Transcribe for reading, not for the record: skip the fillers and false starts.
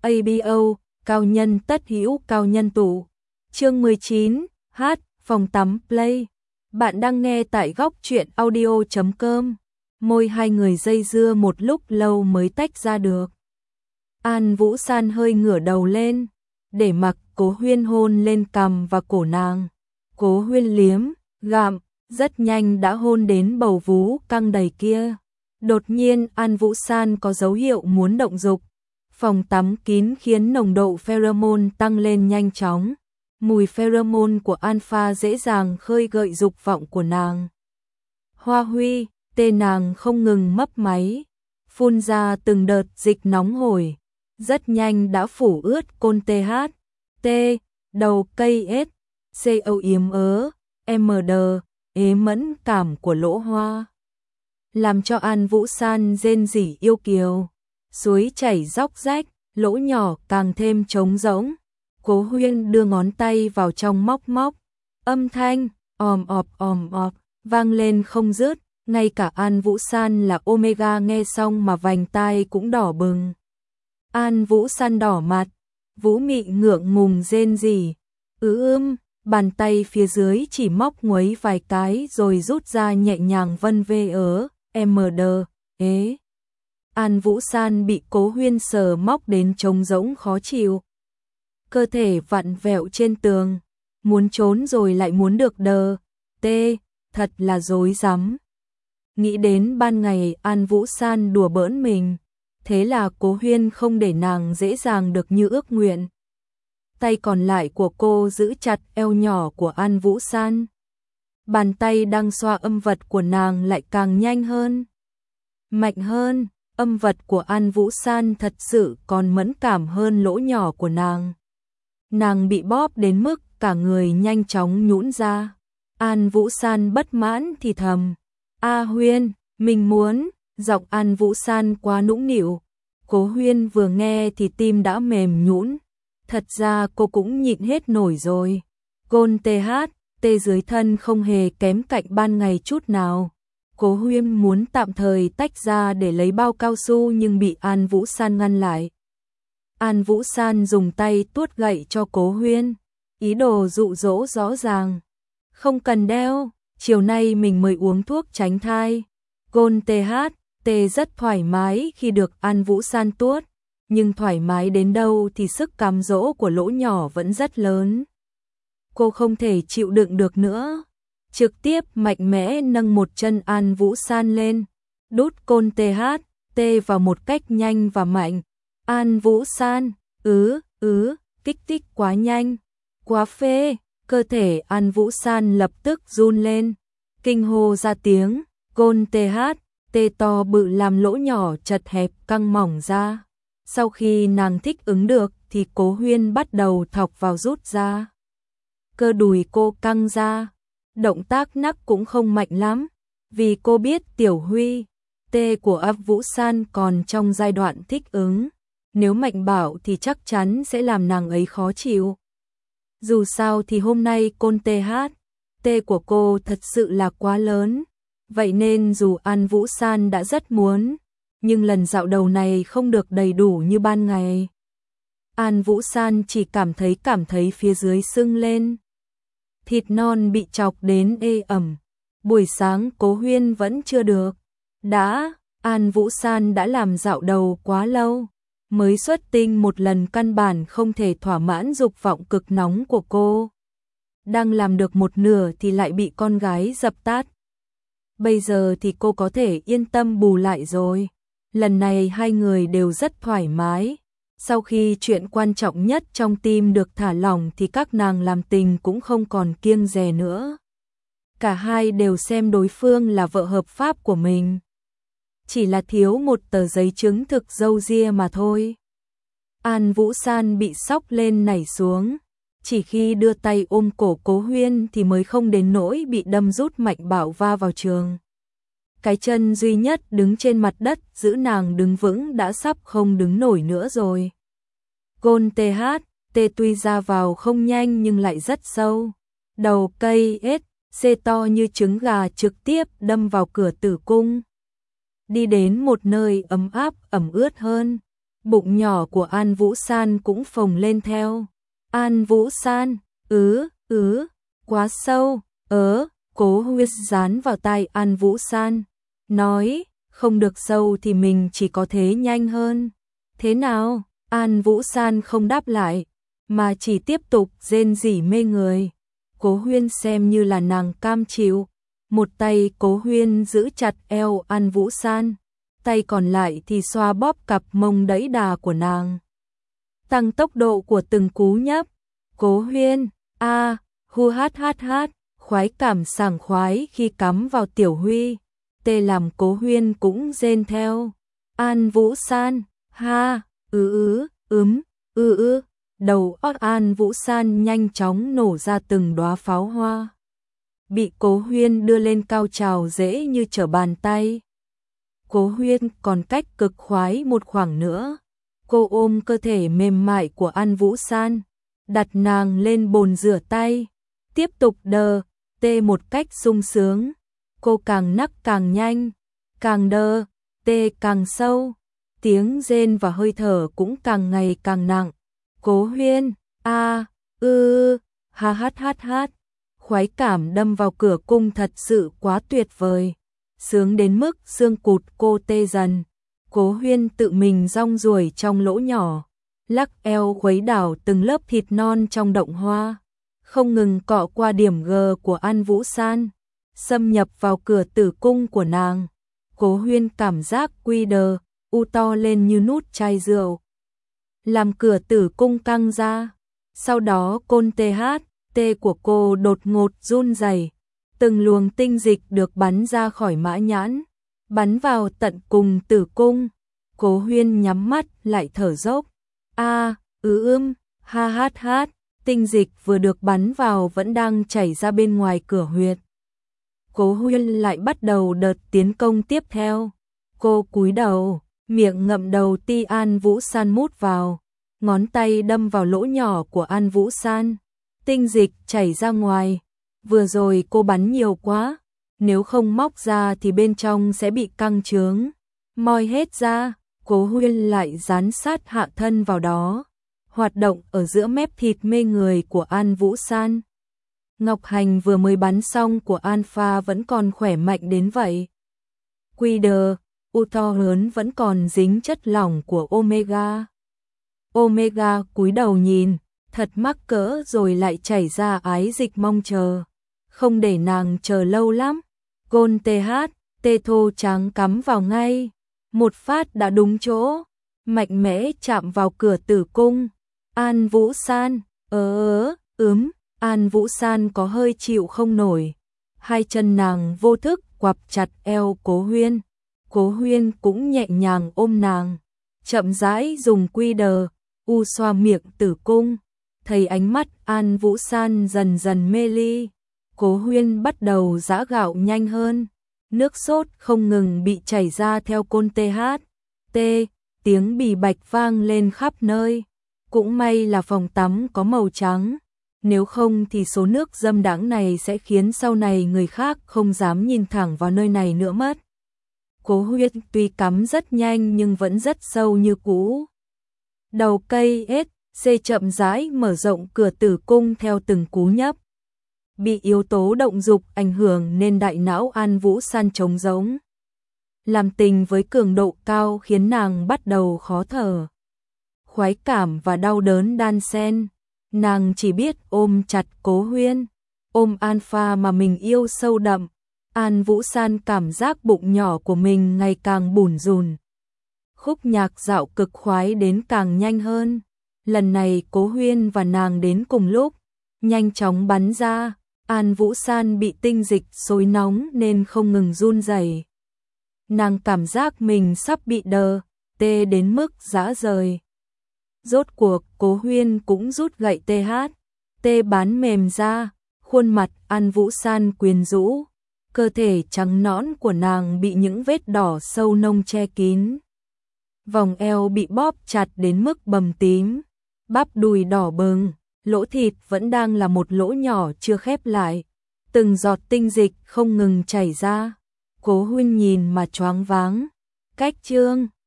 ABO, cao nhân tất hữu cao nhân tụ. Chương 19, hát, phòng tắm play. Bạn đang nghe tại góc truyện audio.com. Môi hai người dây dưa một lúc lâu mới tách ra được. An Vũ San hơi ngửa đầu lên, để mặc Cố Huyên hôn lên cằm và cổ nàng. Cố Huyên liếm, gặm, rất nhanh đã hôn đến bầu vú căng đầy kia. Đột nhiên An Vũ San có dấu hiệu muốn động dục. Phòng tắm kín khiến nồng độ pheromone tăng lên nhanh chóng. Mùi pheromone của alpha dễ dàng khơi gợi dục vọng của nàng. Hoa Huy, tên nàng không ngừng mấp máy, phun ra từng đợt dịch nóng hổi, rất nhanh đã phủ ướt côn TH, T, đầu cây S, CO yếm ớ, MD, ế mẫn cảm của lỗ hoa. Làm cho An Vũ San rên rỉ yêu kiều, suối chảy róc rách, lỗ nhỏ càng thêm trống rỗng. Cố Huyên đưa ngón tay vào trong móc móc, âm thanh òm ọp vang lên không dứt, ngay cả An Vũ San là Omega nghe xong mà vành tai cũng đỏ bừng. An Vũ San đỏ mặt, Vũ Mị ngượng ngùng rên rỉ, bàn tay phía dưới chỉ móc nguấy vài cái rồi rút ra nhẹ nhàng vân vê ớ, MD, ế. An Vũ San bị Cố Huyên sờ móc đến trống rỗng khó chịu. Cơ thể vặn vẹo trên tường, muốn trốn rồi lại muốn được đờ, thật là rối rắm. Nghĩ đến ban ngày An Vũ San đùa bỡn mình, thế là Cố Huyên không để nàng dễ dàng được như ước nguyện. Tay còn lại của cô giữ chặt eo nhỏ của An Vũ San. Bàn tay đang xoa âm vật của nàng lại càng nhanh hơn, mạnh hơn, âm vật của An Vũ San thật sự còn mẫn cảm hơn lỗ nhỏ của nàng. Nàng bị bóp đến mức cả người nhanh chóng nhũn ra. An Vũ San bất mãn thì thầm, A Huyên, mình muốn, giọng An Vũ San quá nũng nịu. Cố Huyên vừa nghe thì tim đã mềm nhũn. Thật ra cô cũng nhịn hết nổi rồi. Côn TH, tê dưới thân không hề kém cạnh ban ngày chút nào. Cố Huyên muốn tạm thời tách ra để lấy bao cao su nhưng bị An Vũ San ngăn lại. An Vũ San dùng tay tuốt gậy cho Cố Huyên, ý đồ dụ dỗ rõ ràng. Không cần đeo, chiều nay mình mới uống thuốc tránh thai. Côn TH, tê rất thoải mái khi được An Vũ San tuốt, nhưng thoải mái đến đâu thì sức cám dỗ của lỗ nhỏ vẫn rất lớn. Cô không thể chịu đựng được nữa, trực tiếp mạnh mẽ nâng một chân An Vũ San lên, đút côn TH, tê vào một cách nhanh và mạnh. An Vũ San, kích thích quá nhanh, quá phê, cơ thể An Vũ San lập tức run lên, kinh hô ra tiếng, côn TH, tê to bự làm lỗ nhỏ chật hẹp căng mỏng ra. Sau khi nàng thích ứng được thì Cố Huyên bắt đầu thọc vào rút ra. Cơ đùi cô căng ra, động tác nắc cũng không mạnh lắm, vì cô biết Tiểu Huy, tê của An Vũ San còn trong giai đoạn thích ứng. Nếu mạnh bạo thì chắc chắn sẽ làm nàng ấy khó chịu. Dù sao thì hôm nay côn TH, tê của cô thật sự là quá lớn. Vậy nên dù An Vũ San đã rất muốn, nhưng lần dạo đầu này không được đầy đủ như ban ngày. An Vũ San chỉ cảm thấy phía dưới sưng lên. Thịt non bị chọc đến ê ẩm. Buổi sáng Cố Huyên vẫn chưa được. An Vũ San đã làm dạo đầu quá lâu. Mới xuất tinh một lần căn bản không thể thỏa mãn dục vọng cực nóng của cô. Đang làm được một nửa thì lại bị con gái dập tắt. Bây giờ thì cô có thể yên tâm bù lại rồi. Lần này hai người đều rất thoải mái. Sau khi chuyện quan trọng nhất trong tim được thả lỏng thì các nàng làm tình cũng không còn kiêng dè nữa. Cả hai đều xem đối phương là vợ hợp pháp của mình. Chỉ là thiếu một tờ giấy chứng thực râu ria mà thôi. An Vũ San bị sốc lên nảy xuống. Chỉ khi đưa tay ôm cổ Cố Huyên thì mới không đến nỗi bị đâm rút mạnh bạo va vào trường. Cái chân duy nhất đứng trên mặt đất giữ nàng đứng vững đã sắp không đứng nổi nữa rồi. Côn TH, tê tuy ra vào không nhanh nhưng lại rất sâu. Đầu cây C to như trứng gà trực tiếp đâm vào cửa tử cung. Đi đến một nơi ấm áp ẩm ướt hơn. Bụng nhỏ của An Vũ San cũng phồng lên theo. An Vũ San, quá sâu, Cố Huyên dán vào tai An Vũ San, nói, không được sâu thì mình chỉ có thế nhanh hơn. Thế nào? An Vũ San không đáp lại, mà chỉ tiếp tục rên rỉ mê người. Cố Huyên xem như là nàng cam chịu, một tay Cố Huyên giữ chặt eo An Vũ San, tay còn lại thì xoa bóp cặp mông đẫy đà của nàng. Tăng tốc độ của từng cú nhấp. Cố Huyên, hu hát hát hát, khoái cảm sảng khoái khi cắm vào Tiểu Huy. Tê làm Cố Huyên cũng rên theo. An Vũ San, đầu óc An Vũ San nhanh chóng nổ ra từng đóa pháo hoa. Bị Cố Huyên đưa lên cao trào dễ như trở bàn tay. Cố Huyên còn cách cực khoái một khoảng nữa. Cô ôm cơ thể mềm mại của An Vũ San, đặt nàng lên bồn rửa tay, tiếp tục đờ, tê một cách sung sướng. Cô càng nắc càng nhanh, càng đờ, tê càng sâu, tiếng rên và hơi thở cũng càng ngày càng nặng. Cố Huyên, hát, khoái cảm đâm vào cửa cung thật sự quá tuyệt vời, sướng đến mức xương cụt cô tê dần. Cố Huyên tự mình rong ruổi trong lỗ nhỏ, lắc eo khuấy đảo từng lớp thịt non trong động hoa, không ngừng cọ qua điểm G của An Vũ San, xâm nhập vào cửa tử cung của nàng. Cố Huyên cảm giác quy đờ, to lên như nút chai rượu, làm cửa tử cung căng ra. Sau đó côn THT của cô đột ngột run rẩy, từng luồng tinh dịch được bắn ra khỏi mã nhãn, bắn vào tận cùng tử cung. Cố Huyên nhắm mắt lại thở dốc. Hát, tinh dịch vừa được bắn vào vẫn đang chảy ra bên ngoài cửa huyệt. Cố Huyên lại bắt đầu đợt tiến công tiếp theo. Cô cúi đầu, miệng ngậm đầu ti An Vũ San mút vào, ngón tay đâm vào lỗ nhỏ của An Vũ San. Tinh dịch chảy ra ngoài. Vừa rồi cô bắn nhiều quá, nếu không móc ra thì bên trong sẽ bị căng trướng. Moi hết ra, Cố Huyên lại dán sát hạ thân vào đó, hoạt động ở giữa mép thịt mê người của An Vũ San. Ngọc Hành vừa mới bắn xong của Alpha vẫn còn khỏe mạnh đến vậy. Quy đờ, to lớn vẫn còn dính chất lỏng của Omega. Omega cúi đầu nhìn, thật mắc cỡ rồi lại chảy ra ái dịch mong chờ. Không để nàng chờ lâu lắm. Gôn tê thô trắng cắm vào ngay. Một phát đã đúng chỗ, mạnh mẽ chạm vào cửa tử cung. An Vũ San, An Vũ San có hơi chịu không nổi. Hai chân nàng vô thức quặp chặt eo Cố Huyên. Cố Huyên cũng nhẹ nhàng ôm nàng, chậm rãi dùng quy đờ, xoa miệng tử cung. Thấy ánh mắt An Vũ San dần dần mê ly, Cố Huyên bắt đầu giã gạo nhanh hơn. Nước sốt không ngừng bị chảy ra theo côn THT, tiếng bì bạch vang lên khắp nơi. Cũng may là phòng tắm có màu trắng, nếu không thì số nước dâm đãng này sẽ khiến sau này người khác không dám nhìn thẳng vào nơi này nữa mất. Cố Huyên tuy cắm rất nhanh nhưng vẫn rất sâu như cũ. Đầu cây SC chậm rãi mở rộng cửa tử cung theo từng cú nhấp. Bị yếu tố động dục ảnh hưởng nên đại não An Vũ San trống rỗng. Làm tình với cường độ cao khiến nàng bắt đầu khó thở. Khoái cảm và đau đớn đan xen, nàng chỉ biết ôm chặt Cố Huyên, ôm Alpha mà mình yêu sâu đậm. An Vũ San cảm giác bụng nhỏ của mình ngày càng bủn rủn. Khúc nhạc dạo cực khoái đến càng nhanh hơn. Lần này Cố Huyên và nàng đến cùng lúc, nhanh chóng bắn ra. An Vũ San bị tinh dịch xối nóng nên không ngừng run rẩy. Nàng cảm giác mình sắp bị đờ, tê đến mức rã rời. Rốt cuộc Cố Huyên cũng rút gậy THT bắn mềm ra, khuôn mặt An Vũ San quyến rũ, cơ thể trắng nõn của nàng bị những vết đỏ sâu nông che kín. Vòng eo bị bóp chặt đến mức bầm tím, bắp đùi đỏ bừng, lỗ thịt vẫn đang là một lỗ nhỏ chưa khép lại, từng giọt tinh dịch không ngừng chảy ra. Cố Huyên nhìn mà choáng váng. Cách chương